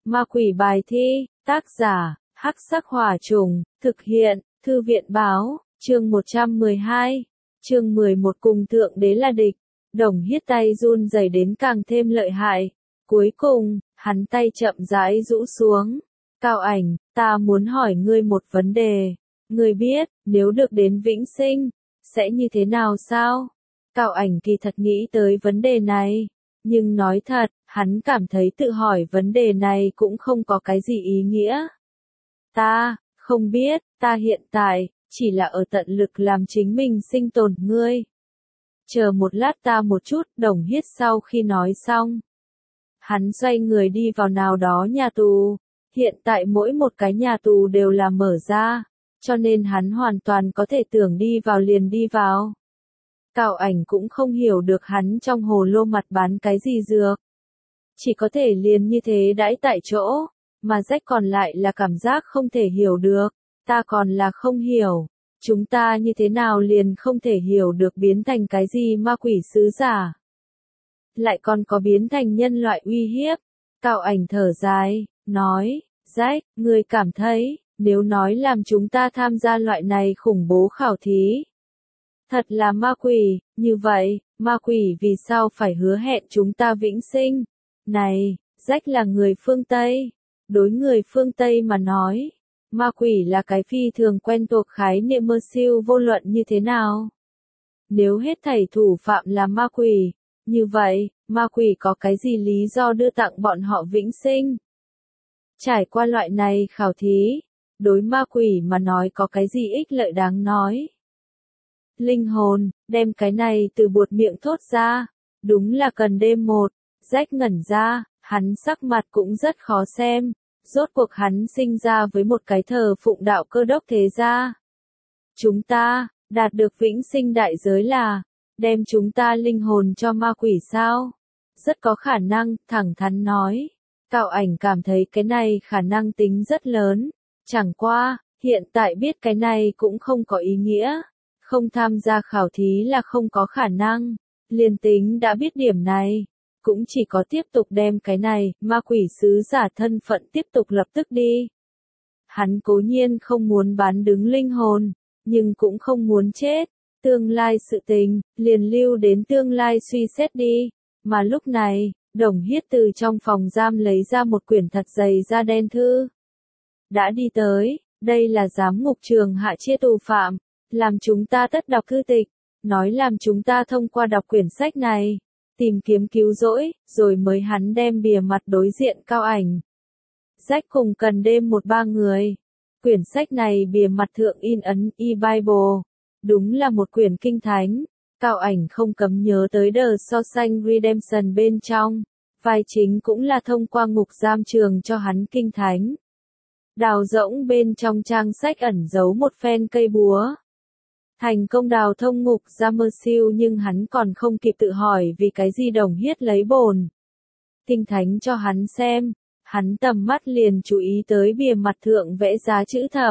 Ma quỷ bài thi, tác giả, Hắc Sắc Hỏa Trùng, thực hiện, Thư viện báo, chương 112, chương 11 cùng thượng đế là địch. Đồng Hiết tay run rẩy đến càng thêm lợi hại. Cuối cùng, hắn tay chậm rãi rũ xuống. Cao Ảnh, ta muốn hỏi ngươi một vấn đề. Ngươi biết, nếu được đến vĩnh sinh, sẽ như thế nào sao? Cao Ảnh kỳ thật nghĩ tới vấn đề này. Nhưng nói thật, hắn cảm thấy tự hỏi vấn đề này cũng không có cái gì ý nghĩa. Ta, không biết, ta hiện tại, chỉ là ở tận lực làm chính mình sinh tồn ngươi. Chờ một lát ta một chút, Đồng Hiết sau khi nói xong. Hắn xoay người đi vào nào đó nhà tù. Hiện tại mỗi một cái nhà tù đều là mở ra, cho nên hắn hoàn toàn có thể tưởng đi vào liền đi vào. Cao Ảnh cũng không hiểu được hắn trong hồ lô mặt bán cái gì dược. Chỉ có thể liền như thế đãi tại chỗ, mà Rách còn lại là cảm giác không thể hiểu được, ta còn là không hiểu. Chúng ta như thế nào liền không thể hiểu được biến thành cái gì ma quỷ sứ giả. Lại còn có biến thành nhân loại uy hiếp. Cao Ảnh thở dài, nói, Rách, ngươi cảm thấy, nếu nói làm chúng ta tham gia loại này khủng bố khảo thí. Thật là ma quỷ, như vậy, ma quỷ vì sao phải hứa hẹn chúng ta vĩnh sinh? Này, Rách là người phương Tây. Đối người phương Tây mà nói, ma quỷ là cái phi thường quen thuộc khái niệm mơ siêu vô luận như thế nào. Nếu hết thảy thủ phạm là ma quỷ, như vậy, ma quỷ có cái gì lý do đưa tặng bọn họ vĩnh sinh? Trải qua loại này khảo thí, đối ma quỷ mà nói có cái gì ích lợi đáng nói? Linh hồn, đem cái này từ buột miệng thốt ra, đúng là cần đêm một. Rách ngẩn ra, hắn sắc mặt cũng rất khó xem, rốt cuộc hắn sinh ra với một cái thờ phụng đạo Cơ Đốc thế gia. Chúng ta, đạt được vĩnh sinh đại giới là, đem chúng ta linh hồn cho ma quỷ sao? Rất có khả năng, thẳng thắn nói. Cao Ảnh cảm thấy cái này khả năng tính rất lớn, chẳng qua, hiện tại biết cái này cũng không có ý nghĩa. Không tham gia khảo thí là không có khả năng, liền tính đã biết điểm này, cũng chỉ có tiếp tục đem cái này, ma quỷ sứ giả thân phận tiếp tục lập tức đi. Hắn cố nhiên không muốn bán đứng linh hồn, nhưng cũng không muốn chết, tương lai sự tình, liền lưu đến tương lai suy xét đi, mà lúc này, Đồng Hiết từ trong phòng giam lấy ra một quyển thật dày da đen thư. Đã đi tới, đây là giám ngục trường hạ chia tù phạm. Làm chúng ta tất đọc thư tịch, nói làm chúng ta thông qua đọc quyển sách này, tìm kiếm cứu rỗi, rồi mới hắn đem bìa mặt đối diện Cao Ảnh. Rách cùng cần đêm một ba người. Quyển sách này bìa mặt thượng in ấn e-Bible, đúng là một quyển kinh thánh. Cao Ảnh không cấm nhớ tới The Shawshank Redemption bên trong, vai chính cũng là thông qua ngục giam trường cho hắn kinh thánh. Đào rỗng bên trong trang sách ẩn giấu một phen cây búa. Thành công đào thông ngục ra mơ siêu nhưng hắn còn không kịp tự hỏi vì cái gì Đồng Hiết lấy bồn kinh thánh cho hắn xem, hắn tầm mắt liền chú ý tới bìa mặt thượng vẽ giá chữ thập.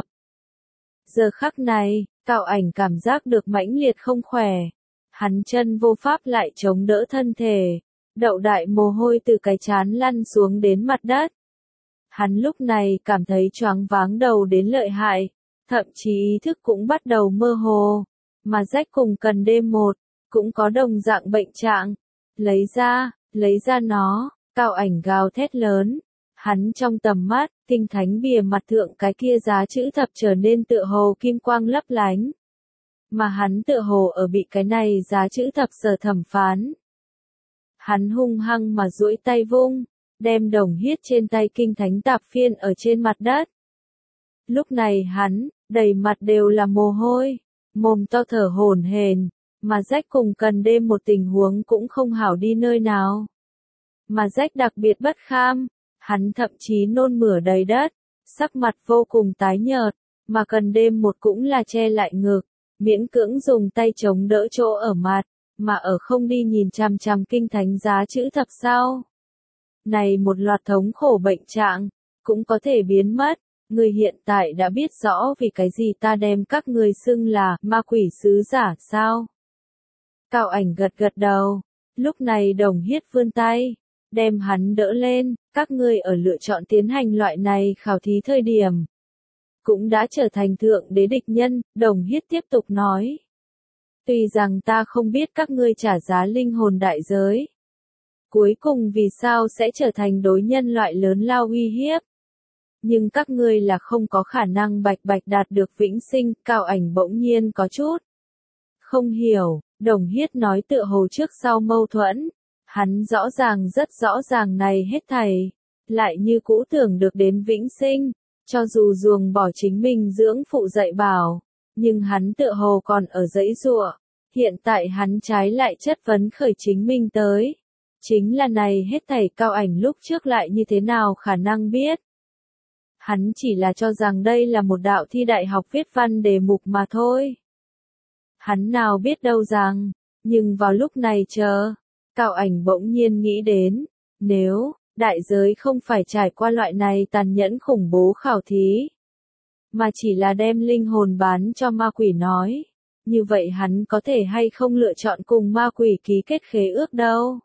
Giờ khắc này, Cao Ảnh cảm giác được mãnh liệt không khỏe, hắn chân vô pháp lại chống đỡ thân thể, đậu đại mồ hôi từ cái trán lăn xuống đến mặt đất. Hắn lúc này cảm thấy choáng váng đầu đến lợi hại. Thậm chí ý thức cũng bắt đầu mơ hồ, mà Rách cùng cần đêm một, cũng có đồng dạng bệnh trạng. Lấy ra nó, Cao Ảnh gào thét lớn. Hắn trong tầm mắt, kinh thánh bìa mặt thượng cái kia giá chữ thập trở nên tựa hồ kim quang lấp lánh. Mà hắn tựa hồ ở bị cái này giá chữ thập sở thẩm phán. Hắn hung hăng mà duỗi tay vung, đem Đồng Hiết trên tay kinh thánh tạp phiên ở trên mặt đất. Lúc này hắn, đầy mặt đều là mồ hôi, mồm to thở hổn hển, mà Rách cùng cần đêm một tình huống cũng không hảo đi nơi nào. Mà Rách đặc biệt bất kham, hắn thậm chí nôn mửa đầy đất, sắc mặt vô cùng tái nhợt, mà cần đêm một cũng là che lại ngực, miễn cưỡng dùng tay chống đỡ chỗ ở mặt, mà ở không đi nhìn chằm chằm kinh thánh giá chữ thập sao. Này một loạt thống khổ bệnh trạng, cũng có thể biến mất. Người hiện tại đã biết rõ vì cái gì ta đem các người xưng là ma quỷ sứ giả sao? Cao Ảnh gật gật đầu. Lúc này Đồng Hiết vươn tay, đem hắn đỡ lên, các ngươi ở lựa chọn tiến hành loại này khảo thí thời điểm. Cũng đã trở thành thượng đế địch nhân, Đồng Hiết tiếp tục nói. Tuy rằng ta không biết các ngươi trả giá linh hồn đại giới. Cuối cùng vì sao sẽ trở thành đối nhân loại lớn lao uy hiếp. Nhưng các ngươi là không có khả năng bạch bạch đạt được vĩnh sinh, Cao Ảnh bỗng nhiên có chút. Không hiểu, Đồng Hiết nói tựa hồ trước sau mâu thuẫn. Hắn rõ ràng rất rõ ràng này hết thảy. Lại như cũ tưởng được đến vĩnh sinh. Cho dù ruồng bỏ chính mình dưỡng phụ dạy bảo. Nhưng hắn tựa hồ còn ở dãy giụa. Hiện tại hắn trái lại chất vấn khởi chính mình tới. Chính là này hết thảy Cao Ảnh lúc trước lại như thế nào khả năng biết. Hắn chỉ là cho rằng đây là một đạo thi đại học viết văn đề mục mà thôi. Hắn nào biết đâu rằng, nhưng vào lúc này Cao Ảnh bỗng nhiên nghĩ đến, nếu đại giới không phải trải qua loại này tàn nhẫn khủng bố khảo thí, mà chỉ là đem linh hồn bán cho ma quỷ nói, như vậy hắn có thể hay không lựa chọn cùng ma quỷ ký kết khế ước đâu.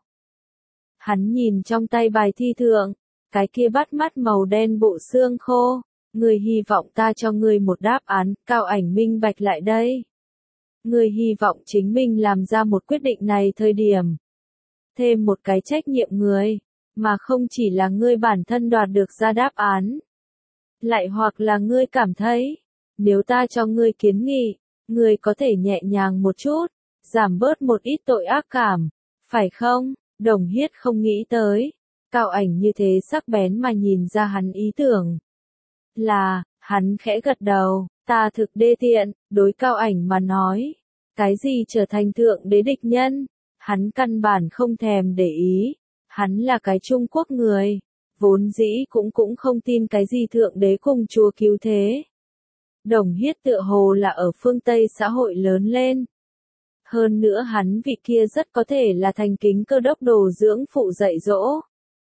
Hắn nhìn trong tay bài thi thượng, cái kia bắt mắt màu đen bộ xương khô, người hy vọng ta cho người một đáp án, Cao Ảnh minh bạch lại đây. Người hy vọng chính mình làm ra một quyết định này thời điểm. Thêm một cái trách nhiệm người, mà không chỉ là ngươi bản thân đoạt được ra đáp án. Lại hoặc là ngươi cảm thấy, nếu ta cho ngươi kiến nghị, ngươi có thể nhẹ nhàng một chút, giảm bớt một ít tội ác cảm, phải không? Đồng Hiết không nghĩ tới, Cao Ảnh như thế sắc bén mà nhìn ra hắn ý tưởng. Là, hắn khẽ gật đầu, ta thực đê tiện, đối Cao Ảnh mà nói. Cái gì trở thành thượng đế địch nhân, hắn căn bản không thèm để ý. Hắn là cái Trung Quốc người, vốn dĩ cũng không tin cái gì thượng đế cùng chúa cứu thế. Đồng Hiết tựa hồ là ở phương Tây xã hội lớn lên. Hơn nữa hắn vị kia rất có thể là thành kính cơ đốc đồ dưỡng phụ dạy dỗ.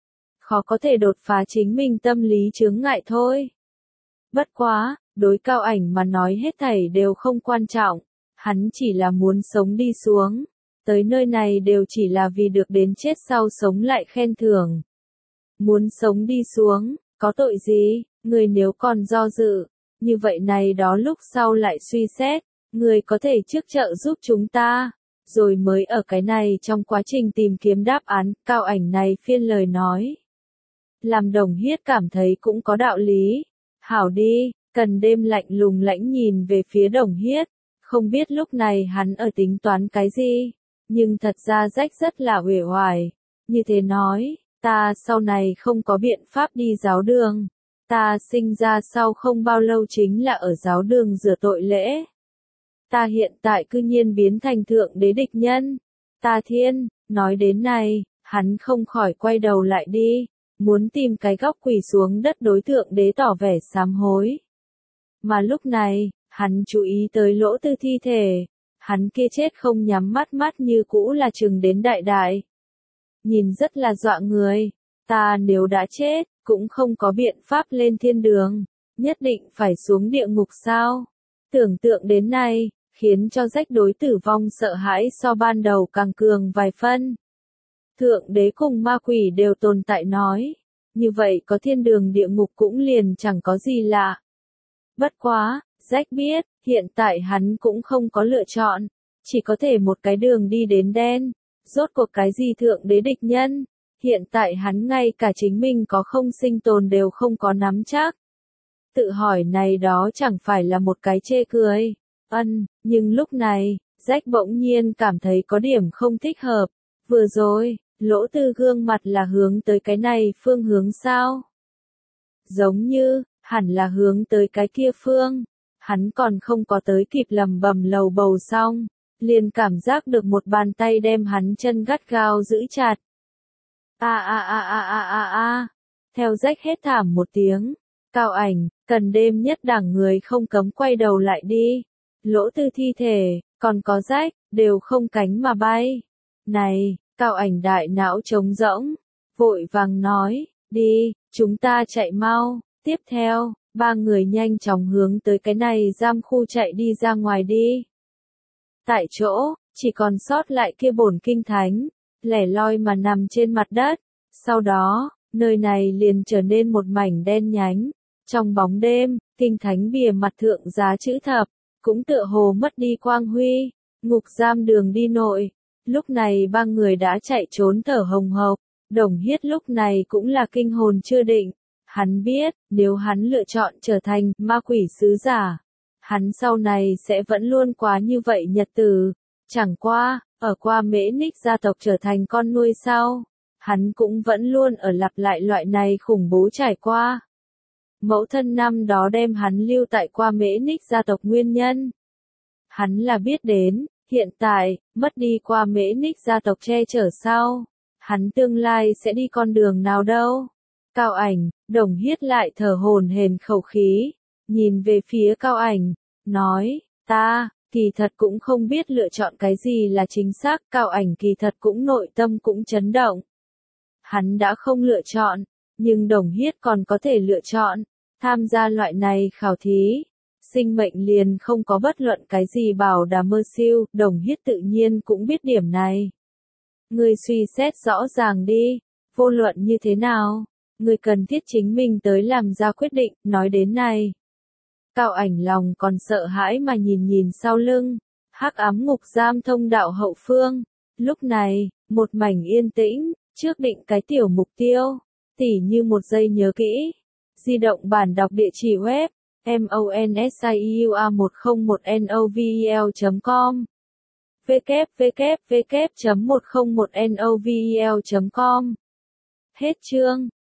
Khó có thể đột phá chính mình tâm lý chướng ngại thôi. Bất quá, đối Cao Ảnh mà nói hết thảy đều không quan trọng. Hắn chỉ là muốn sống đi xuống. Tới nơi này đều chỉ là vì được đến chết sau sống lại khen thưởng. Muốn sống đi xuống, có tội gì, người nếu còn do dự, như vậy này đó lúc sau lại suy xét, người có thể trước trợ giúp chúng ta, rồi mới ở cái này trong quá trình tìm kiếm đáp án, Cao Ảnh này phiên lời nói. Làm Đồng Hiết cảm thấy cũng có đạo lý. Hảo đi, Cần Đêm lạnh lùng lãnh nhìn về phía Đồng Hiết, không biết lúc này hắn ở tính toán cái gì. Nhưng thật ra Rách rất là uể oải, như thế nói, ta sau này không có biện pháp đi giáo đường, ta sinh ra sau không bao lâu chính là ở giáo đường rửa tội lễ. Ta hiện tại cư nhiên biến thành thượng đế địch nhân, ta thiên, nói đến này, hắn không khỏi quay đầu lại đi, muốn tìm cái góc quỳ xuống đất đối thượng đế tỏ vẻ sám hối. Mà lúc này, hắn chú ý tới Lỗ Tư thi thể. Hắn kia chết không nhắm mắt như cũ là chừng đến đại đại. Nhìn rất là dọa người, ta nếu đã chết, cũng không có biện pháp lên thiên đường, nhất định phải xuống địa ngục sao? Tưởng tượng đến này, khiến cho Rách đối tử vong sợ hãi so ban đầu càng cường vài phân. Thượng đế cùng ma quỷ đều tồn tại nói, như vậy có thiên đường địa ngục cũng liền chẳng có gì lạ. Bất quá, Rách biết, hiện tại hắn cũng không có lựa chọn, chỉ có thể một cái đường đi đến đen, rốt cuộc cái gì thượng đế địch nhân, hiện tại hắn ngay cả chính mình có không sinh tồn đều không có nắm chắc. Tự hỏi này đó chẳng phải là một cái chê cười, nhưng lúc này, Rách bỗng nhiên cảm thấy có điểm không thích hợp, vừa rồi, Lỗ Tư gương mặt là hướng tới cái này phương hướng sao? Giống như, hẳn là hướng tới cái kia phương. Hắn còn không có tới kịp lầm bầm lầu bầu xong, liền cảm giác được một bàn tay đem hắn chân gắt gao giữ chặt. Theo Rách hét thảm một tiếng, Cao Ảnh, Cần Đêm nhất đẳng người không cấm quay đầu lại đi. Lỗ Tư thi thể, còn có Rách, đều không cánh mà bay. Này, Cao Ảnh đại não trống rỗng, vội vàng nói, đi, chúng ta chạy mau. Tiếp theo, ba người nhanh chóng hướng tới cái này giam khu chạy đi ra ngoài đi. Tại chỗ, chỉ còn sót lại kia bổn kinh thánh, lẻ loi mà nằm trên mặt đất, Sau đó, nơi này liền trở nên một mảnh đen nhánh. Trong bóng đêm, kinh thánh bìa mặt thượng giá chữ thập, cũng tựa hồ mất đi quang huy. Ngục giam đường đi nội. Lúc này ba người đã chạy trốn thở hồng hộc. Đồng Hiết lúc này cũng là kinh hồn chưa định. Hắn biết, nếu hắn lựa chọn trở thành ma quỷ sứ giả, hắn sau này sẽ vẫn luôn quá như vậy nhật tử. Chẳng qua, ở qua Mễ Ních gia tộc trở thành con nuôi sau, hắn cũng vẫn luôn ở lặp lại loại này khủng bố trải qua. Mẫu thân năm đó đem hắn lưu tại qua Mễ Ních gia tộc nguyên nhân. Hắn là biết đến, hiện tại, mất đi qua Mễ Ních gia tộc che chở sau, hắn tương lai sẽ đi con đường nào đâu. Cao Ảnh, Đồng Hiết lại thở hổn hển khẩu khí, nhìn về phía Cao Ảnh, nói, ta, kỳ thật cũng không biết lựa chọn cái gì là chính xác. Cao Ảnh kỳ thật cũng nội tâm cũng chấn động. Hắn đã không lựa chọn, nhưng Đồng Hiết còn có thể lựa chọn, tham gia loại này khảo thí. Sinh mệnh liền không có bất luận cái gì bảo đảm mơ siêu, Đồng Hiết tự nhiên cũng biết điểm này. Ngươi suy xét rõ ràng đi, vô luận như thế nào, ngươi cần thiết chính mình tới làm ra quyết định. Nói đến này, Cao Ảnh lòng còn sợ hãi mà nhìn sau lưng, hắc ám ngục giam thông đạo hậu phương. Lúc này, một mảnh yên tĩnh, trước định cái tiểu mục tiêu, tỉ như một giây nhớ kỹ. Di động bản đọc địa chỉ web monsiua101novel.com www.101novel.com. Hết chương.